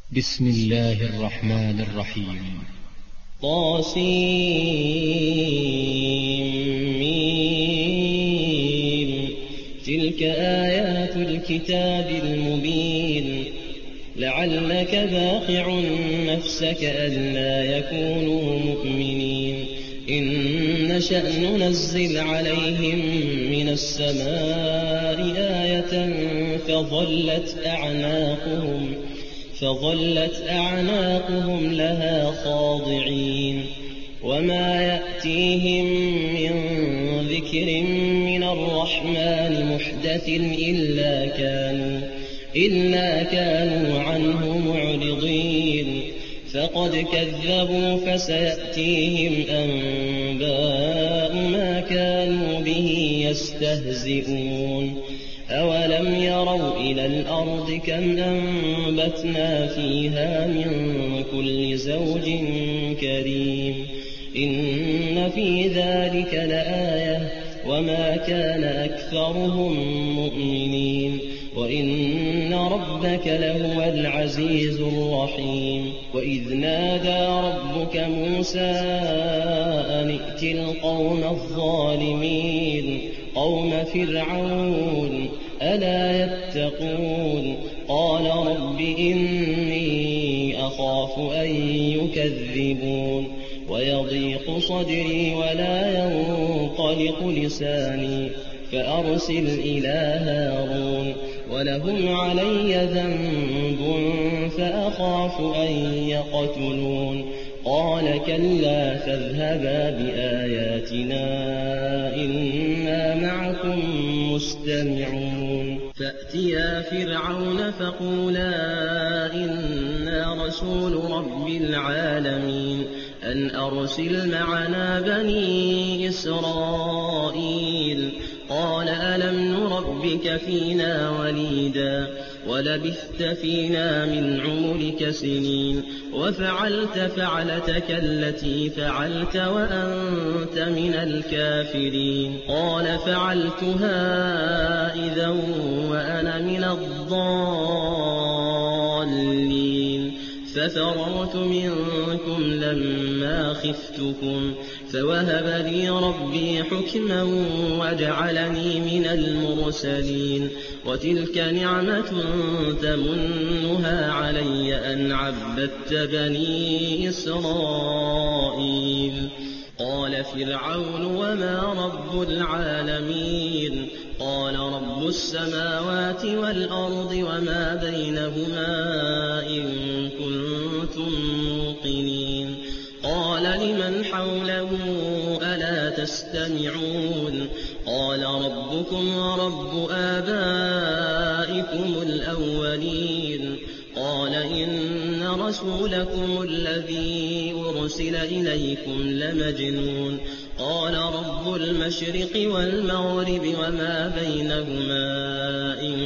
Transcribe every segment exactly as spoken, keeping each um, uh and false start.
بسم الله الرحمن الرحيم. طاسيم. تلك آيات الكتاب المبين. لعلك باخع نفسك ألا يكونوا مؤمنين. إن نشأ ننزل عليهم من السماء آية فظلت أعناقهم فظلت أعناقهم لها خاضعين. وما يأتيهم من ذكر من الرحمن محدث إلا كانوا إلا كانوا عنه معرضين. فقد كذبوا فسيأتيهم أنباء ما كانوا به يستهزئون. أولم يروا إلى الأرض كم أنبتنا فيها من كل زوج كريم. إن في ذلك لآية وما كان أكثرهم مؤمنين وإن ربك لهو العزيز الرحيم. وإذ نادى ربك موسى أن ائت القوم الظالمين قوم فرعون ألا يتقون. قال رب إني أخاف أن يكذبون ويضيق صدري ولا ينطلق لساني فأرسل إلى هارون ولهم علي ذنب فأخاف أن يقتلون. قال كلا فاذهبا بآياتنا إنا معكم مستمعون. فأتيا فرعون فقولا إنا رسول رب العالمين أن أرسل معنا بني إسرائيل. قال ألم نربك فينا وليدا ولبثت فينا من عمرك سنين وفعلت فعلتك التي فعلت وأنت من الكافرين. قال فعلتها إذا وأنا من الضالين. ففررت منكم لما خفتكم فوهب لي ربي حكما وجعلني من المرسلين. وتلك نعمة تمنها علي أن عبدت بني إسرائيل. قال فرعون وما رب العالمين. قال رب السماوات والأرض وما بينهما إن كنتم موقنين. قال لمن حوله ألا تستمعون. قال ربكم ورب آبائكم الأولين. قال إن رسولكم الذي أرسل إليكم لمجنون. قال رب المشرق والمغرب وما بينهما إن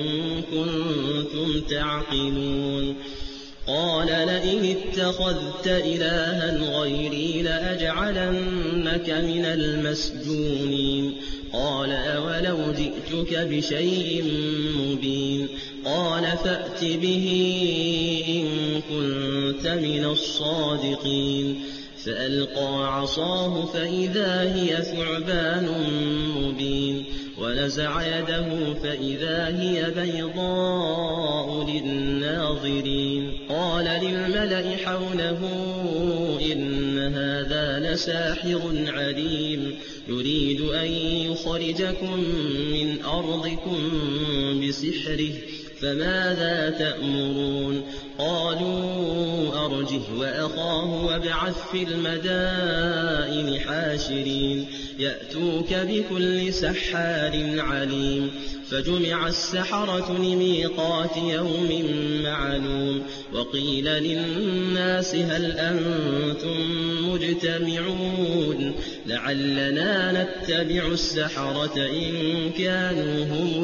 كنتم تعقلون. قال لئن اتخذت إلها غيري لأجعلنك من المسجونين. قال أولو جئتك بشيء مبين. قال فأت به إن كنت من الصادقين. فألقى عصاه فإذا هي ثعبان مبين ونزع يده فإذا هي بيضاء للناظرين. قال للملأ حوله إن هذا لساحر عليم يريد أن يخرجكم من أرضكم بسحره فماذا تأمرون. قالوا أرجه وأخاه وابعث في المدائن حاشرين يأتوك بكل سحار عليم. فجمع السحرة لميقات يوم معلوم. وقيل للناس هل أنتم مجتمعون لعلنا نتبع السحرة إن كانوا هم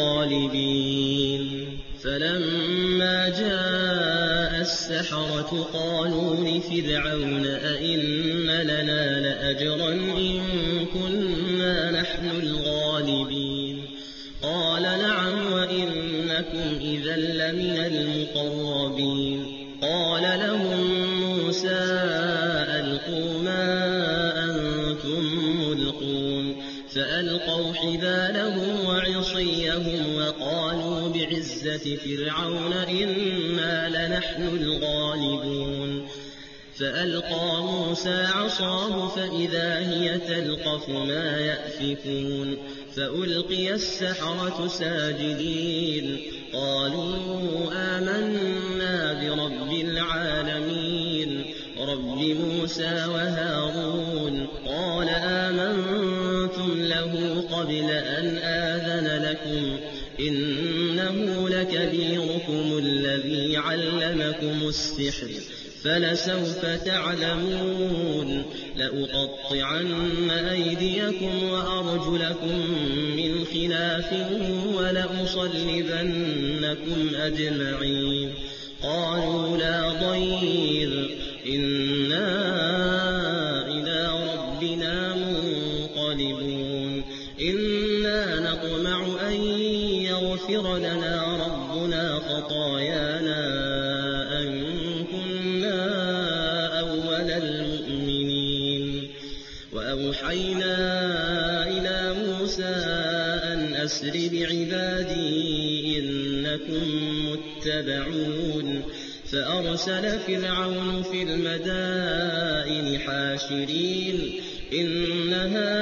الغالبين. فلما جاء السحرة قالوا لفرعون أئن لنا لأجرا إن كنا نحن الغالبين. قال نعم وإنكم إذا لمن المقربين. قال لهم موسى ألقوا ما أنتم ملقون فألقوا حبالهم وعصيهم وقالوا بعزة فرعون إنا لنحن الغالبون فألقى موسى عصاه فإذا هي تلقف ما يأفكون فألقي السحرة ساجدين قالوا آمنا برب العالمين رب موسى وهارون قال آمنتم له قبل أن آذن لكم إنه لكبيركم الذي علمكم السحر فلسوف تعلمون لأقطعن أيديكم وأرجلكم من خلاف ولأصلبنكم أجمعين قالوا لا ضير إنا إلى ربنا منقلبون إنا نطمع أن يغفر لنا ربنا خطايانا أن كنا أول المؤمنين وأوحينا إلى موسى أن أسر بعبادي إنكم متبعون فأرسل فرعون في المدائن حاشرين إن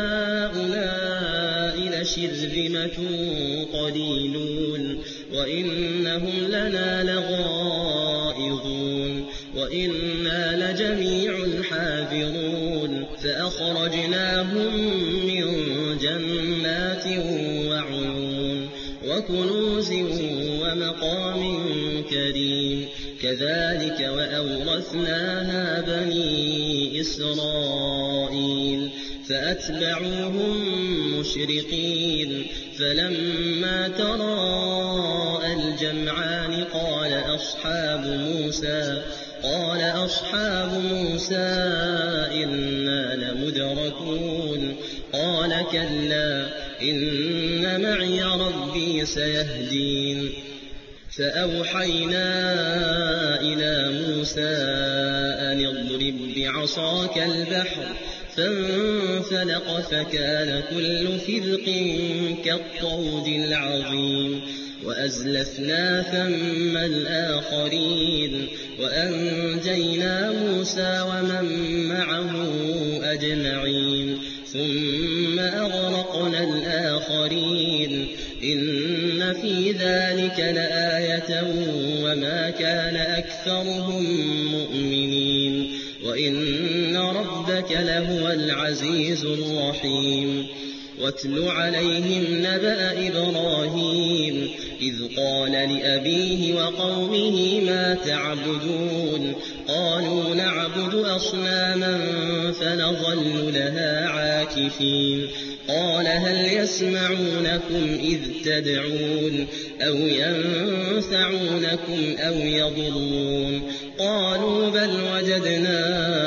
هؤلاء لشرذمة قليلون وإنهم لنا لغائظون وإنا لجميع حاذرون فأخرجناهم من جنات وعيون وكنوز ومقام كريم كذلك وأورثناها بني إسرائيل فأتبعوهم مشرقين فلما تراءى الجمعان قال أصحاب موسى قال أصحاب موسى إنا لمدركون قال كلا إن معي ربي سيهدين فأوحينا إلى موسى أن اضرب بعصاك البحر فانفلق فكان كل فرق كالطود العظيم وأزلفنا ثم الآخرين وأنجينا موسى ومن معه أجمعين ثم أغرقنا الآخرين إن في ذلك لآية وما كان أكثرهم مؤمنين وإن ربك لهو العزيز الرحيم واتل عليهم نبأ إبراهيم إذ قال لأبيه وقومه ما تعبدون قالوا نعبد أصناما فنظل لها عاكفين قال هل يسمعونكم إذ تدعون أو ينفعونكم أو يضرون قالوا بل وجدنا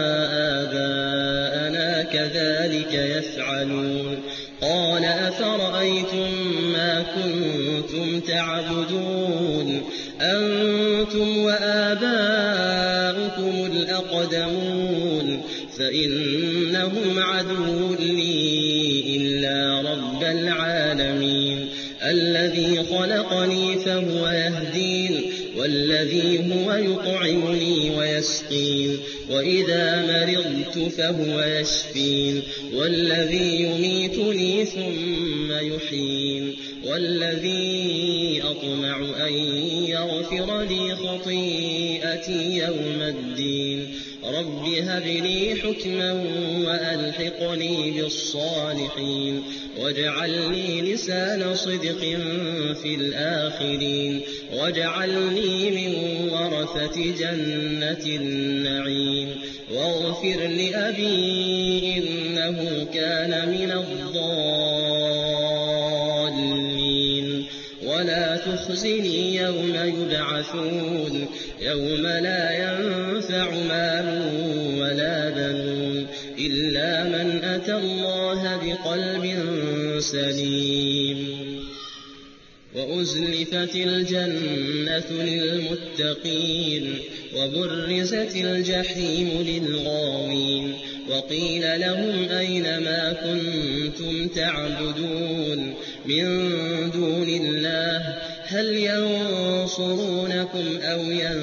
آباءنا كذلك يفعلون قال أفرأيتم ما كنتم تعبدون أنتم وآباؤكم الأقدمون فإنهم عدو لي إلا رب العالمين الذي خلقني فهو يهدين والذي هو يطعمني ويسقين وإذا مرضت فهو يشفين والذي يميتني ثم يحيين والذي أطمع أن يغفر لي خطيئتي يوم الدين رب هب لي حكما وألحقني بالصالحين واجعلني لسان صدق في الآخرين واجعلني من ورثة جنة النعيم واغفر لأبي إنه كان من الضالين ولا تخزني يوم يبعثون يوم لا ينفع مال ولا بنون إلا من أتى الله بقلب سليم وأزلفت الجنة للمتقين وبرزت الجحيم للغاوين وقيل لهم أين ما كنتم تعبدون من دون الله هل ينصرونكم أو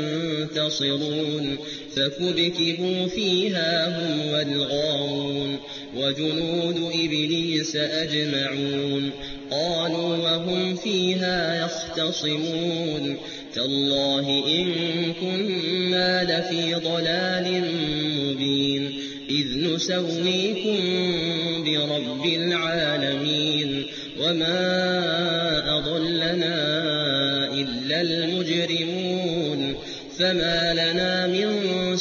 ينتصرون فكبكبوا فيها هم والغاوون وجنود إبليس أجمعون قالوا وهم فيها يختصمون تالله إن كنا لفي ضلال مبين إذ نسويكم برب العالمين وما أضلنا إلا المجرمون فما لنا من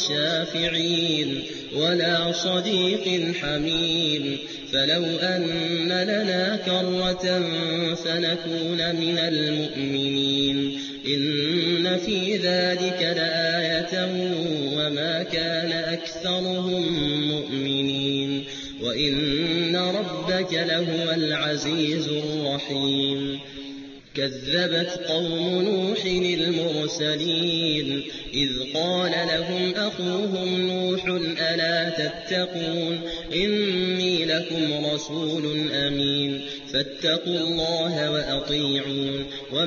شافعين ولا صديق حميم فلو أن لنا كرة فنكون من المؤمنين إن في ذلك لآية وما كان أكثرهم مؤمنين وإن ربك لهو العزيز الرحيم كذبت قوم نوح المرسلين إذ قال لهم أخوهم نوح ألا تتقون إني لكم رسول أمين فاتقوا الله وأطيعون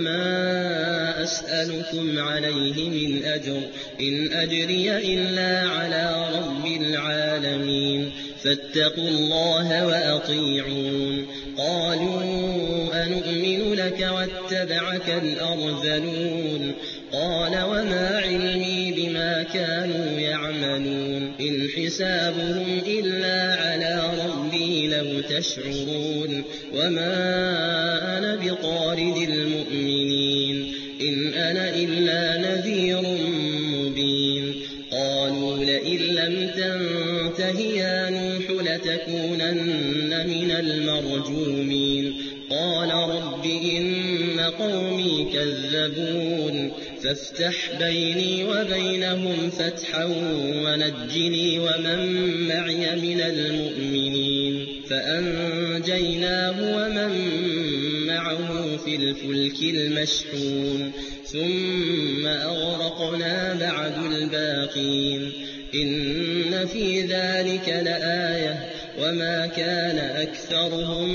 وما أسألكم عليه من أجر إن أجري إلا على رب العالمين فاتقوا الله وأطيعون قالوا أنؤمن لك واتبعك الأرذلون قال وما علمي بما كانوا يعملون إن حسابهم إلا على ربي لو تشعرون وما أنا بطارد المؤمنين إن أنا إلا نذير مبين قالوا لئن لم تنته يا نوح لتكونن من المرجومين قال رب إن قومي كذبون فافتح بيني وبينهم فتحا ونجني ومن معي من المؤمنين فأنجيناه ومن معه في الفلك المشحون ثم أغرقنا بعد الباقين إن في ذلك لآية وما كان أكثرهم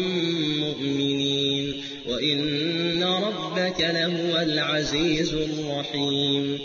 مؤمنين وإن ربك لهو العزيز الرحيم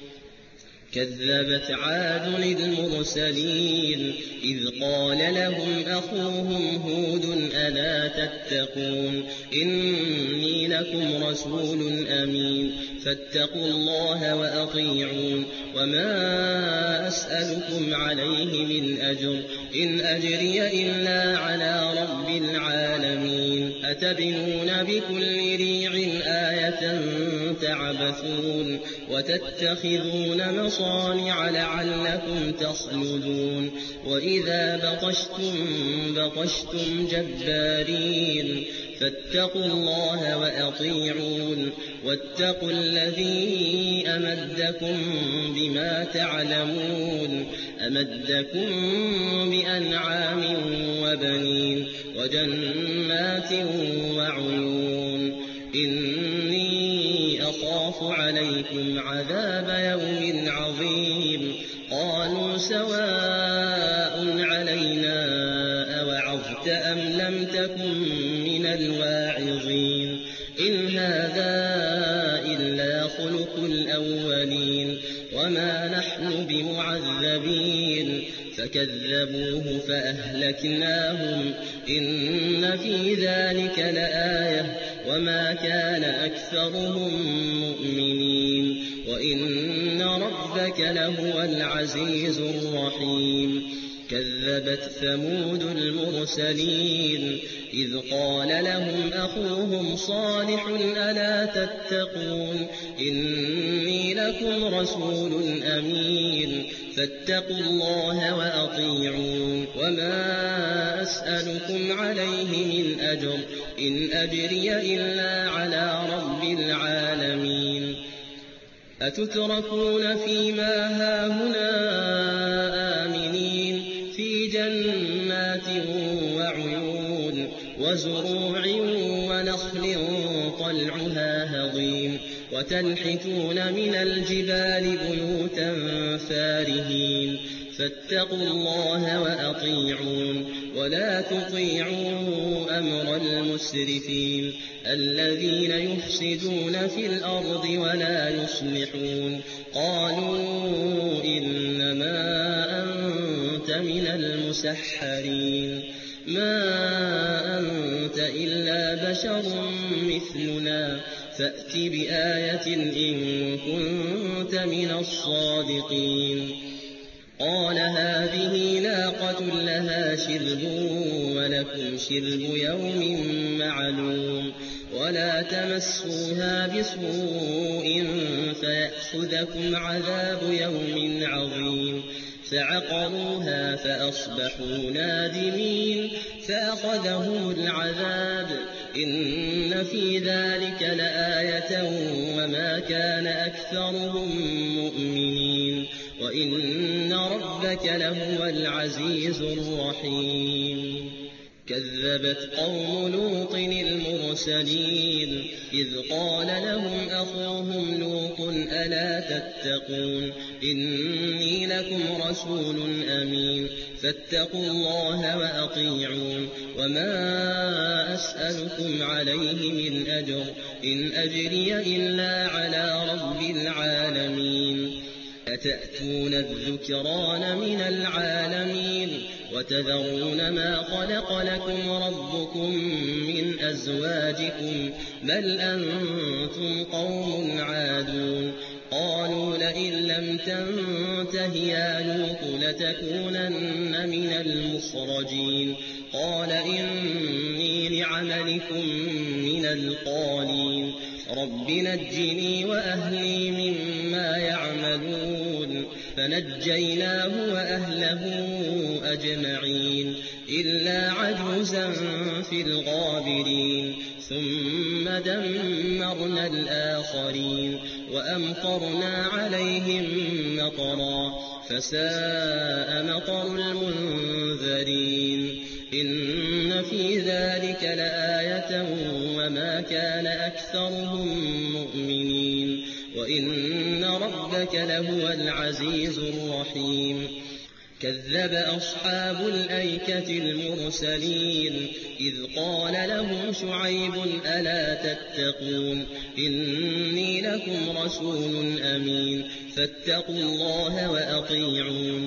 كذبت عاد المرسلين إذ قال لهم أخوهم هود ألا تتقون إني لكم رسول أمين فاتقوا الله وأطيعون وما أسألكم عليه من أجر إن أجري إلا على رب العالمين أتبنون بكل ريع آية تعبثون وتتخذون مصانع لعلكم تصلدون وإذا بطشتم بطشتم جبارين فاتقوا الله وأطيعون واتقوا الذي أمدكم بما تعلمون أمدكم بأنعام وبنين وجنات وعيون إني أخاف عليكم عذاب يوم عظيم قالوا سواء علينا أوعظت أم لم تكن من الواعظين إن هذا إلا خلق الأولين وما نحن بمعذبين فكذبوه فأهلكناهم إن في ذلك لآية وما كان أكثرهم مؤمنين وإن ربك لهو العزيز الرحيم كذبت ثمود المرسلين إذ قال لهم أخوهم صالح ألا تتقون إني لكم رسول أمين فاتقوا الله وأطيعون وما أسألكم عليه من أجر إن أجري إلا على رب العالمين أتتركون فيما هاهنا آمنين في جنات وعيون وزروع ونخل طلعها وتنحتون من الجبال بيوتا فارهين فاتقوا الله وأطيعون ولا تطيعوا أمر المسرفين الذين يفسدون في الأرض ولا يصلحون قالوا إنما أنت من المسحرين ما أنت إلا بشر مثلنا فأت بآية إن كنت من الصادقين قال هذه ناقة لها شرب ولكم شرب يوم معلوم ولا تمسوها بسوء فيأخذكم عذاب يوم عظيم فعقروها فأصبحوا نادمين فأخذهم العذاب إن في ذلك لآية وما كان أكثرهم مؤمنين وإن ربك لهو العزيز الرحيم كذبت قوم لوط المرسلين إذ قال لهم أخوهم لوط ألا تتقون إني لكم رسول أمين فاتقوا الله وأطيعون وما أسألكم عليه من أجر إن أجري إلا على رب العالمين أتأتون الذكران من العالمين وتذرون ما خلق لكم ربكم من أزواجكم بل أنتم قوم عادون قالوا لئن لم تنته يا لوط لتكونن من المخرجين قال إني لعملكم من القالين رب نجني وأهلي مما يعملون فنجيناه وأهله أجمعين إلا عجوزا في الغابرين ثم دمرنا الآخرين وأمطرنا عليهم مطرا فساء مطر المنذرين إن في ذلك لآية وما كان أكثرهم مؤمنين وإن ربك لهو العزيز الرحيم كذب أصحاب الأيكة المرسلين إذ قال لهم شعيب ألا تتقون إني لكم رسول أمين فاتقوا الله وأطيعون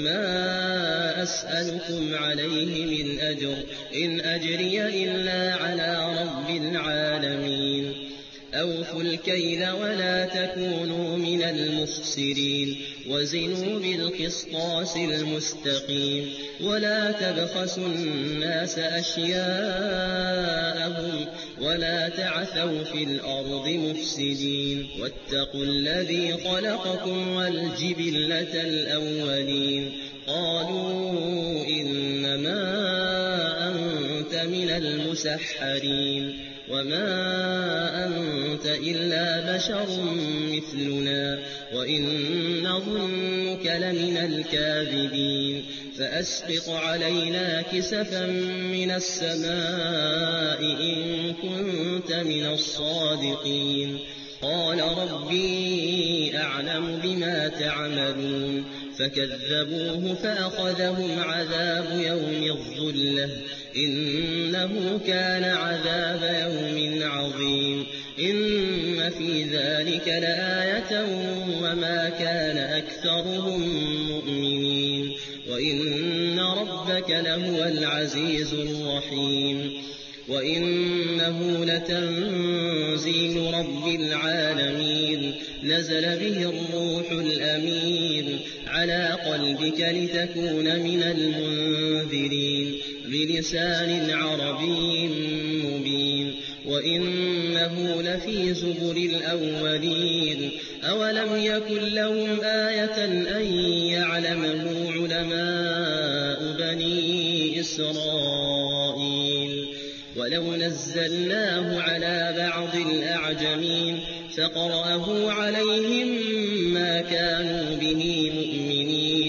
وما أسألكم عليه من أجر إن أجري إلا على رب العالمين أوفوا الكيل ولا تكونوا من المخسرين وزنوا بالقسطاس المستقيم ولا تبخسوا الناس أشياءهم ولا تعثوا في الأرض مفسدين واتقوا الذي خلقكم والجبلة الأولين قالوا إنما أنت من المسحرين وما أنت إلا بشر مثلنا وإن نظنك لمن الكاذبين فأسقط علينا كسفا من السماء إن كنت من الصادقين قال ربي أعلم بما تعملون فكذبوه فأخذهم عذاب يوم الظلة إنه كان عذاب يوم عظيم إن في ذلك لآية وما كان أكثرهم مؤمنين وإن ربك لهو العزيز الرحيم وإنه لتنزيل رب العالمين نزل به الروح الأمين على قلبك لتكون من المنذرين بلسان عربي مبين وإنه لفي زبر الأولين أولم يكن لهم آية أن يعلمه علماء بني إسرائيل ولو نزلناه على بعض الأعجمين فقرأه عليهم ما كانوا به مؤمنين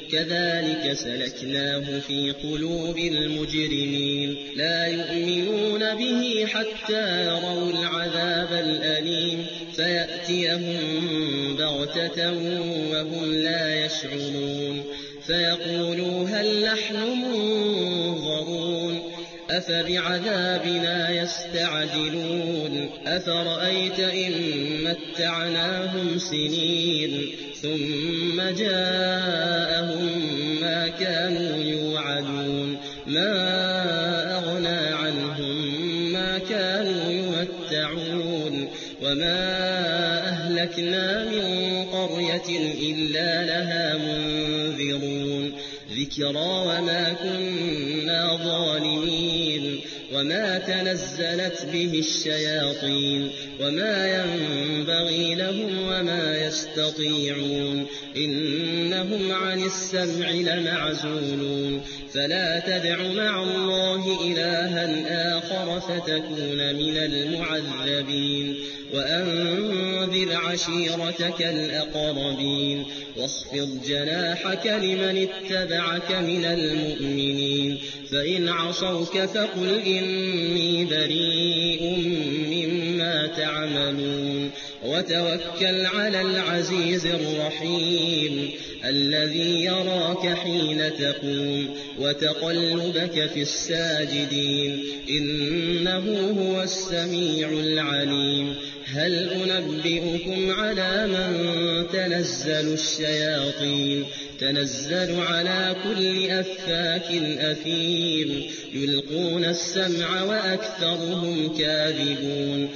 كذلك سلكناه في قلوب المجرمين لا يؤمنون به حتى يروا العذاب الأليم فيأتيهم بغتة وهم لا يشعرون فيقولوا هل نحن منظرون أفبعذابنا يستعجلون أفرأيت إن متعناهم سنين ثم جاءهم ما كانوا يوعدون ما أغنى عنهم ما كانوا يمتعون وما أهلكنا من قرية إلا لها منذرون ذكرى وما كنا ظالمين وما تنزلت به الشياطين وما ينبغي لهم وما يستطيعون إنهم عن السمع لمعزولون فلا تدع مع الله إلها آخر فتكون من المعذبين وأنذر عشيرتك الأقربين واخفض جناحك لمن اتبعك من المؤمنين فإن عصوك فقل إني بريء مما تعملون وتوكل على العزيز الرحيم الذي يراك حين تقوم وتقلبك في الساجدين إنه هو السميع العليم هل أنبئكم على من تنزل الشياطين تنزل على كل أفاك أثيم يلقون السمع وأكثرهم كاذبون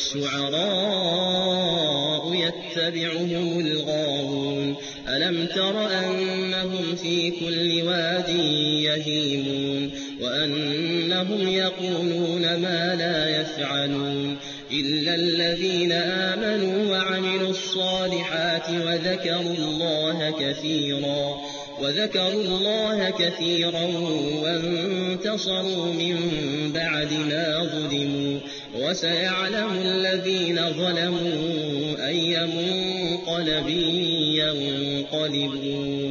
والشعراء يتبعهم الغاوون ألم تر أنهم في كل واد يهيمون وأنهم يقولون ما لا يفعلون إلا الذين آمنوا وعملوا الصالحات وذكروا الله كثيرا وذكروا الله كثيرا وانتصروا من بعد ما ظلموا وسيعلم الذين ظلموا أي منقلب ينقلبون